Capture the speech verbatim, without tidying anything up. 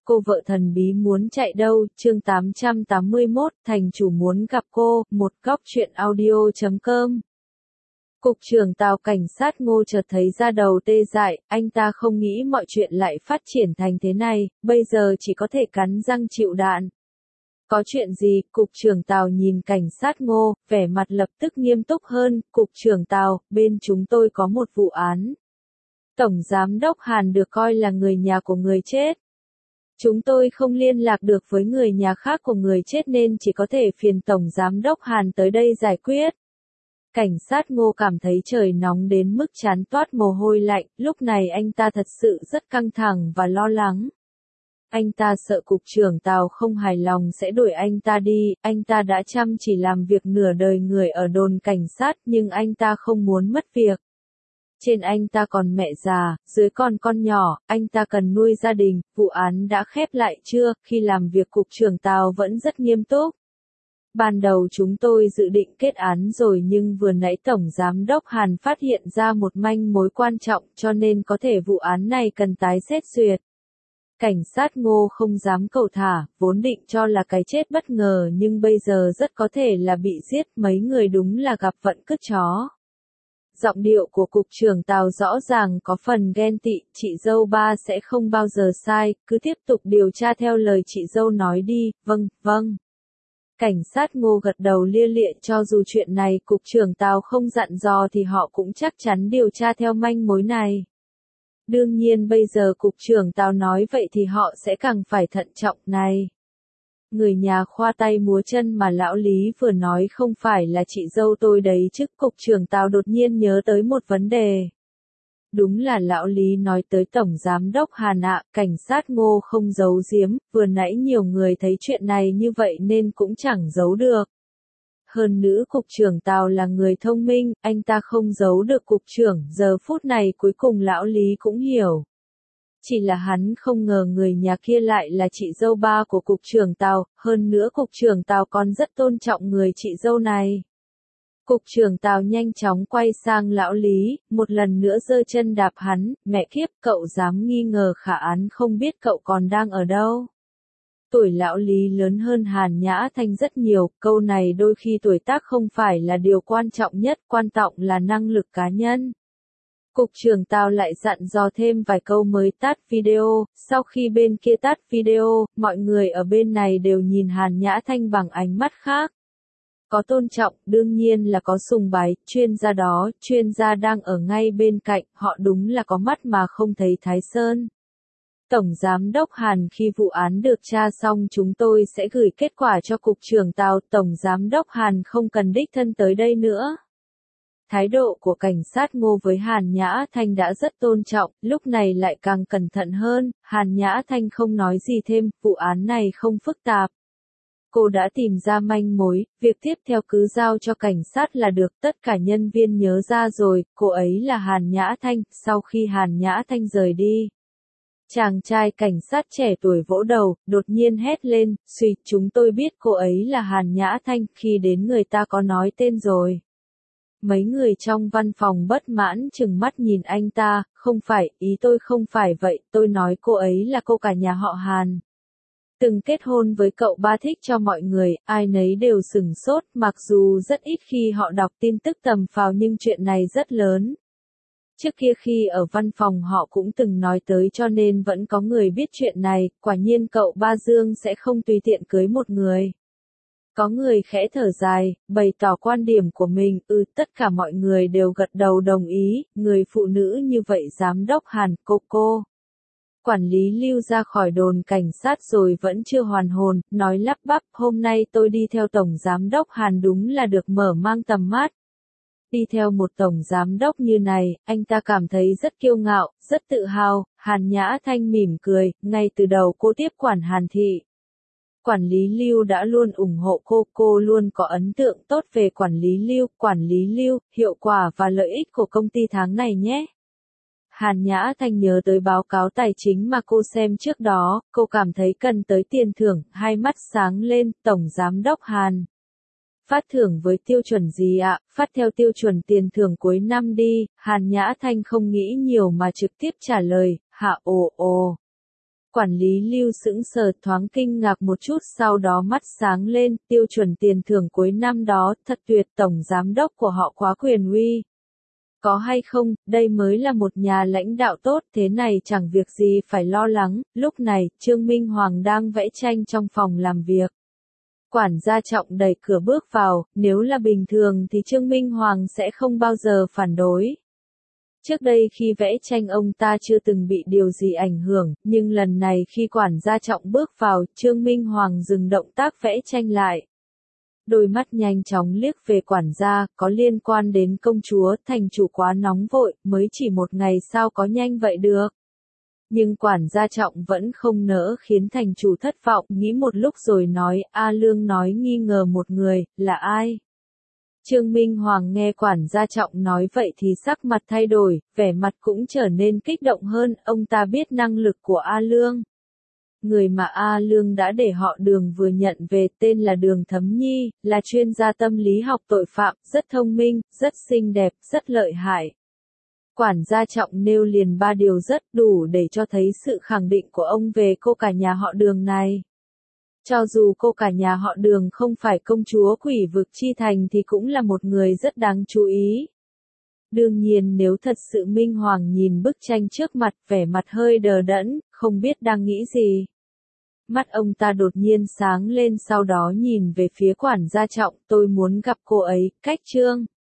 cô vợ thần bí muốn chạy đâu, chương tám trăm tám mươi mốt, thành chủ muốn gặp cô, một góc truyện audio chấm com. Cục trưởng Tào cảnh sát Ngô chợt thấy da đầu tê dại, anh ta không nghĩ mọi chuyện lại phát triển thành thế này, bây giờ chỉ có thể cắn răng chịu đạn. Có chuyện gì? Cục trưởng Tào nhìn cảnh sát Ngô, vẻ mặt lập tức nghiêm túc hơn, Cục trưởng Tào, bên chúng tôi có một vụ án. Tổng Giám đốc Hàn được coi là người nhà của người chết. Chúng tôi không liên lạc được với người nhà khác của người chết nên chỉ có thể phiền Tổng Giám đốc Hàn tới đây giải quyết. Cảnh sát Ngô cảm thấy trời nóng đến mức trán toát mồ hôi lạnh, lúc này anh ta thật sự rất căng thẳng và lo lắng. Anh ta sợ Cục trưởng Tào không hài lòng sẽ đuổi anh ta đi, anh ta đã chăm chỉ làm việc nửa đời người ở đồn cảnh sát nhưng anh ta không muốn mất việc. Trên anh ta còn mẹ già, dưới còn con nhỏ, anh ta cần nuôi gia đình, vụ án đã khép lại chưa? Khi làm việc Cục trưởng Tào vẫn rất nghiêm túc. Ban đầu chúng tôi dự định kết án rồi nhưng vừa nãy Tổng Giám đốc Hàn phát hiện ra một manh mối quan trọng cho nên có thể vụ án này cần tái xét duyệt. Cảnh sát Ngô không dám cầu thả, vốn định cho là cái chết bất ngờ nhưng bây giờ rất có thể là bị giết, mấy người đúng là gặp vận cứt chó. Giọng điệu của Cục trưởng Tào rõ ràng có phần ghen tị, chị dâu ba sẽ không bao giờ sai, cứ tiếp tục điều tra theo lời chị dâu nói đi, vâng, vâng. Cảnh sát Ngô gật đầu lia lịa, cho dù chuyện này Cục trưởng Tào không dặn dò thì họ cũng chắc chắn điều tra theo manh mối này. Đương nhiên bây giờ Cục trưởng Tào nói vậy thì họ sẽ càng phải thận trọng này. Người nhà khoa tay múa chân mà lão Lý vừa nói không phải là chị dâu tôi đấy chứ. Cục trưởng Tào đột nhiên nhớ tới một vấn đề. Đúng là lão Lý nói tới Tổng Giám đốc Hàn ạ, cảnh sát Ngô không giấu giếm, vừa nãy nhiều người thấy chuyện này như vậy nên cũng chẳng giấu được. Hơn nữa Cục trưởng Tào là người thông minh, anh ta không giấu được Cục trưởng, giờ phút này cuối cùng lão Lý cũng hiểu. Chỉ là hắn không ngờ người nhà kia lại là chị dâu ba của Cục trưởng Tào, hơn nữa Cục trưởng Tào còn rất tôn trọng người chị dâu này. Cục trưởng Tào nhanh chóng quay sang lão Lý, một lần nữa giơ chân đạp hắn, mẹ kiếp, cậu dám nghi ngờ khả án không biết cậu còn đang ở đâu. Tuổi lão Lý lớn hơn Hàn Nhã Thanh rất nhiều, câu này đôi khi tuổi tác không phải là điều quan trọng nhất, quan trọng là năng lực cá nhân. Cục trưởng Tào lại dặn dò thêm vài câu mới tắt video, sau khi bên kia tắt video, mọi người ở bên này đều nhìn Hàn Nhã Thanh bằng ánh mắt khác. Có tôn trọng, đương nhiên là có sùng bái, chuyên gia đó, chuyên gia đang ở ngay bên cạnh, họ đúng là có mắt mà không thấy Thái Sơn. Tổng Giám đốc Hàn, khi vụ án được tra xong chúng tôi sẽ gửi kết quả cho Cục trưởng Tào, Tổng Giám đốc Hàn không cần đích thân tới đây nữa. Thái độ của cảnh sát Ngô với Hàn Nhã Thanh đã rất tôn trọng, lúc này lại càng cẩn thận hơn, Hàn Nhã Thanh không nói gì thêm, vụ án này không phức tạp. Cô đã tìm ra manh mối, việc tiếp theo cứ giao cho cảnh sát là được, tất cả nhân viên nhớ ra rồi, cô ấy là Hàn Nhã Thanh. Sau khi Hàn Nhã Thanh rời đi, chàng trai cảnh sát trẻ tuổi vỗ đầu, đột nhiên hét lên, suy, chúng tôi biết cô ấy là Hàn Nhã Thanh, khi đến người ta có nói tên rồi. Mấy người trong văn phòng bất mãn chừng mắt nhìn anh ta, không phải, ý tôi không phải vậy, tôi nói cô ấy là cô cả nhà họ Hàn. Từng kết hôn với cậu ba, thích cho mọi người, ai nấy đều sửng sốt, mặc dù rất ít khi họ đọc tin tức tầm phào nhưng chuyện này rất lớn. Trước kia khi ở văn phòng họ cũng từng nói tới cho nên vẫn có người biết chuyện này, quả nhiên cậu ba Dương sẽ không tùy tiện cưới một người. Có người khẽ thở dài, bày tỏ quan điểm của mình, ừ, tất cả mọi người đều gật đầu đồng ý, người phụ nữ như vậy Giám đốc Hàn, cô cô. Quản lý Lưu ra khỏi đồn cảnh sát rồi vẫn chưa hoàn hồn, nói lắp bắp, hôm nay tôi đi theo Tổng Giám đốc Hàn đúng là được mở mang tầm mắt. Đi theo một Tổng Giám đốc như này, anh ta cảm thấy rất kiêu ngạo, rất tự hào. Hàn Nhã Thanh mỉm cười, ngay từ đầu cô tiếp quản Hàn Thị. Quản lý Lưu đã luôn ủng hộ cô, cô luôn có ấn tượng tốt về quản lý Lưu, quản lý Lưu, hiệu quả và lợi ích của công ty tháng này nhé. Hàn Nhã Thanh nhớ tới báo cáo tài chính mà cô xem trước đó, cô cảm thấy cần tới tiền thưởng, hai mắt sáng lên, Tổng Giám đốc Hàn. Phát thưởng với tiêu chuẩn gì ạ? Phát theo tiêu chuẩn tiền thưởng cuối năm đi, Hàn Nhã Thanh không nghĩ nhiều mà trực tiếp trả lời, hạ ồ ồ. Quản lý Lưu sững sờ thoáng kinh ngạc một chút sau đó mắt sáng lên, tiêu chuẩn tiền thưởng cuối năm đó, thật tuyệt, tổng giám đốc của họ quá quyền uy. Có hay không, đây mới là một nhà lãnh đạo tốt, thế này chẳng việc gì phải lo lắng. Lúc này, Trương Minh Hoàng đang vẽ tranh trong phòng làm việc. Quản gia Trọng đẩy cửa bước vào, nếu là bình thường thì Trương Minh Hoàng sẽ không bao giờ phản đối. Trước đây khi vẽ tranh ông ta chưa từng bị điều gì ảnh hưởng, nhưng lần này khi quản gia Trọng bước vào, Trương Minh Hoàng dừng động tác vẽ tranh lại. Đôi mắt nhanh chóng liếc về quản gia, có liên quan đến công chúa, thành chủ quá nóng vội, mới chỉ một ngày sao có nhanh vậy được. Nhưng quản gia Trọng vẫn không nỡ khiến thành chủ thất vọng, nghĩ một lúc rồi nói, A Lương nói nghi ngờ một người, là ai? Trương Minh Hoàng nghe quản gia Trọng nói vậy thì sắc mặt thay đổi, vẻ mặt cũng trở nên kích động hơn, ông ta biết năng lực của A Lương. Người mà A Lương đã để họ Đường vừa nhận về tên là Đường Thấm Nhi, là chuyên gia tâm lý học tội phạm, rất thông minh, rất xinh đẹp, rất lợi hại. Quản gia Trọng nêu liền ba điều rất đủ để cho thấy sự khẳng định của ông về cô cả nhà họ Đường này. Cho dù cô cả nhà họ Đường không phải công chúa Quỷ Vực Chi Thành thì cũng là một người rất đáng chú ý. Đương nhiên nếu thật sự Minh Hoàng nhìn bức tranh trước mặt, vẻ mặt hơi đờ đẫn, không biết đang nghĩ gì. Mắt ông ta đột nhiên sáng lên sau đó nhìn về phía quản gia Trọng, tôi muốn gặp cô ấy, cách Trương